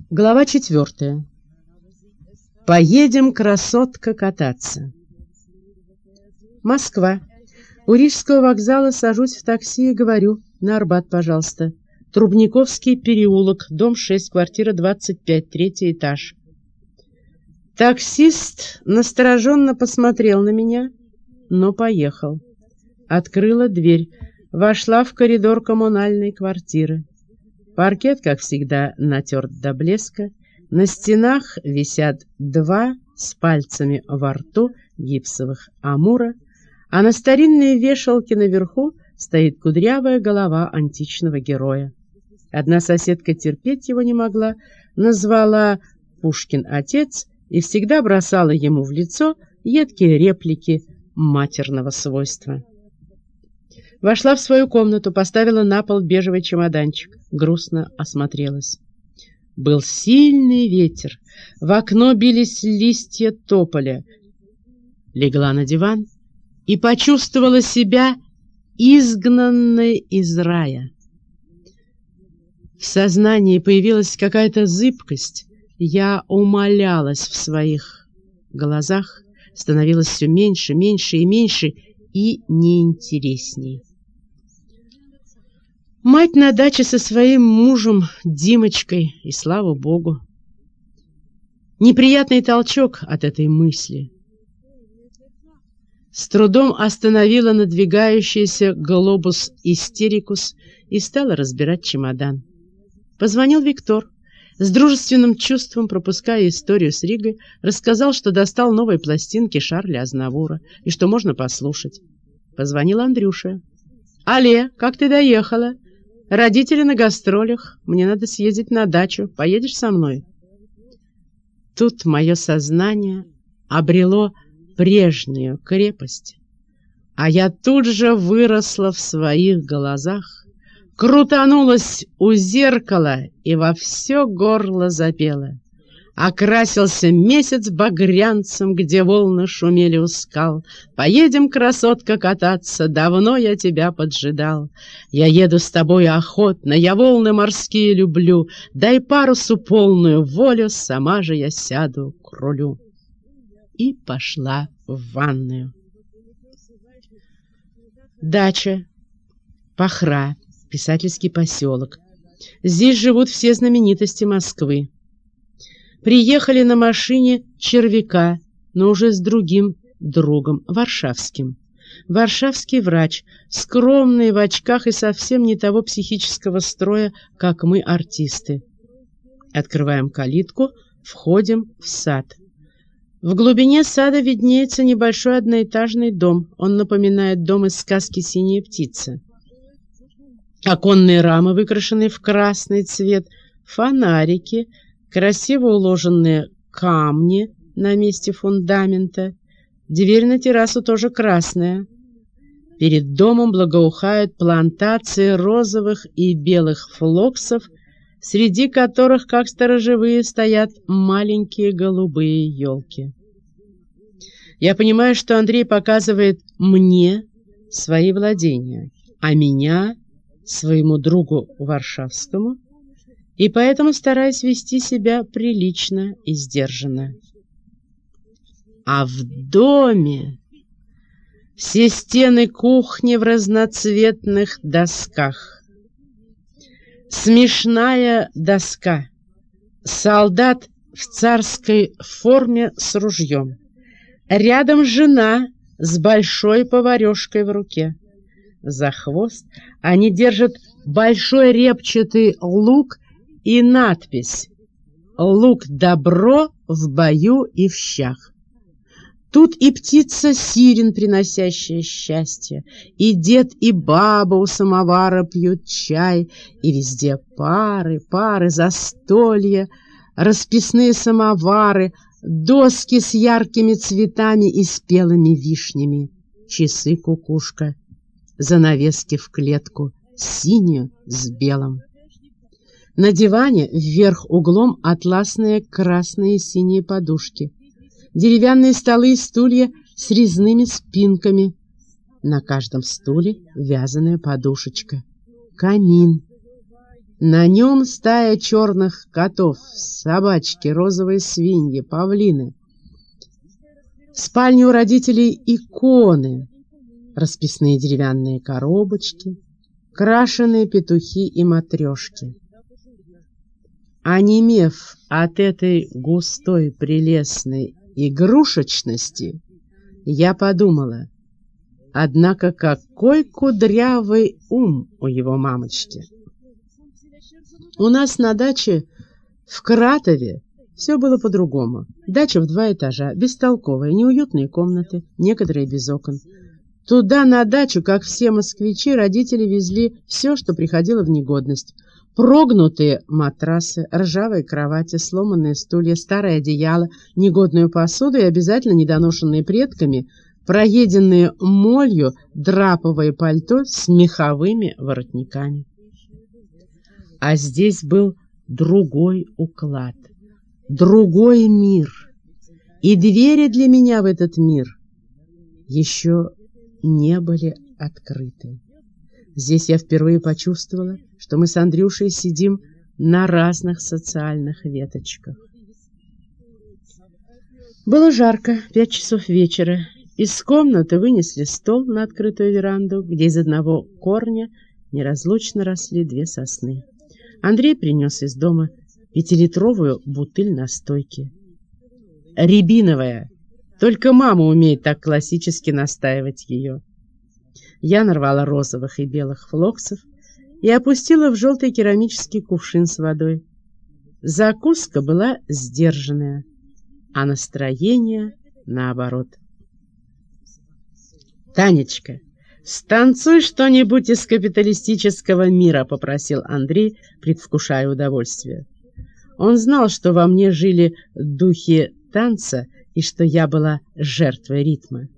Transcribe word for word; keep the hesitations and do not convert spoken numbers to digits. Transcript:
Глава четвертая. Поедем, красотка, кататься. Москва. У Рижского вокзала сажусь в такси и говорю: на Арбат, пожалуйста. Трубниковский переулок, дом шесть, квартира двадцать пять, третий этаж. Таксист настороженно посмотрел на меня, но поехал. Открыла дверь, вошла в коридор коммунальной квартиры. Паркет, как всегда, натерт до блеска. На стенах висят два с пальцами во рту гипсовых амура, а на старинной вешалке наверху стоит кудрявая голова античного героя. Одна соседка терпеть его не могла, назвала Пушкин отец и всегда бросала ему в лицо едкие реплики матерного свойства. Вошла в свою комнату, поставила на пол бежевый чемоданчик, грустно осмотрелась. Был сильный ветер, в окно бились листья тополя. Легла на диван и почувствовала себя изгнанной из рая. В сознании появилась какая-то зыбкость. Я умалялась в своих глазах, становилась все меньше, меньше и меньше и неинтересней. Мать на даче со своим мужем Димочкой, и слава богу. Неприятный толчок от этой мысли. С трудом остановила надвигающийся глобус истерикус и стала разбирать чемодан. Позвонил Виктор. С дружественным чувством, пропуская историю с Ригой, рассказал, что достал новые пластинки Шарля Азнавура и что можно послушать. Позвонил Андрюша. «Алле, как ты доехала? Родители на гастролях. Мне надо съездить на дачу. Поедешь со мной?» Тут мое сознание обрело прежнюю крепость, а я тут же выросла в своих глазах, крутанулась у зеркала и во все горло запела. Окрасился месяц багрянцем, где волны шумели у скал. Поедем, красотка, кататься, давно я тебя поджидал. Я еду с тобой охотно, я волны морские люблю. Дай парусу полную волю, сама же я сяду к рулю. И пошла в ванную. Дача, Пахра, писательский поселок. Здесь живут все знаменитости Москвы. Приехали на машине Червяка, но уже с другим другом, варшавским. Варшавский врач, скромный, в очках и совсем не того психического строя, как мы, артисты. Открываем калитку, входим в сад. В глубине сада виднеется небольшой одноэтажный дом. Он напоминает дом из сказки «Синяя птица». Оконные рамы выкрашены в красный цвет, фонарики, красиво уложенные камни на месте фундамента. Дверь на террасу тоже красная. Перед домом благоухают плантации розовых и белых флоксов, среди которых, как сторожевые, стоят маленькие голубые елки. Я понимаю, что Андрей показывает мне свои владения, а меня своему другу Варшавскому, и поэтому стараюсь вести себя прилично и сдержанно. А в доме все стены кухни в разноцветных досках. Смешная доска. Солдат в царской форме с ружьем. Рядом жена с большой поварешкой в руке. За хвост они держат большой репчатый лук и надпись «Лук добро в бою и в щах». Тут и птица сирен, приносящая счастье, и дед, и баба у самовара пьют чай, и везде пары, пары, застолья, расписные самовары, доски с яркими цветами и спелыми вишнями, часы-кукушка, занавески в клетку, синюю с белым. На диване вверх углом атласные красные и синие подушки, деревянные столы и стулья с резными спинками. На каждом стуле вязаная подушечка. Камин. На нем стая черных котов, собачки, розовые свиньи, павлины. В спальне у родителей иконы, расписные деревянные коробочки, крашеные петухи и матрешки. Онемев от этой густой, прелестной игрушечности, я подумала, однако какой кудрявый ум у его мамочки. У нас на даче в Кратове все было по-другому. Дача в два этажа, бестолковая, неуютные комнаты, некоторые без окон. Туда, на дачу, как все москвичи, родители везли все, что приходило в негодность. Прогнутые матрасы, ржавые кровати, сломанные стулья, старое одеяло, негодную посуду и обязательно недоношенные предками, проеденные молью драповое пальто с меховыми воротниками. А здесь был другой уклад, другой мир. И двери для меня в этот мир еще не были открыты. Здесь я впервые почувствовала, что мы с Андрюшей сидим на разных социальных веточках. Было жарко, пять часов вечера. Из комнаты вынесли стол на открытую веранду, где из одного корня неразлучно росли две сосны. Андрей принес из дома пятилитровую бутыль настойки. Рябиновая. Только мама умеет так классически настаивать ее. Я нарвала розовых и белых флоксов и опустила в желтый керамический кувшин с водой. Закуска была сдержанная, а настроение наоборот. «Танечка, станцуй что-нибудь из капиталистического мира», — попросил Андрей, предвкушая удовольствие. Он знал, что во мне жили духи танца и что я была жертвой ритма.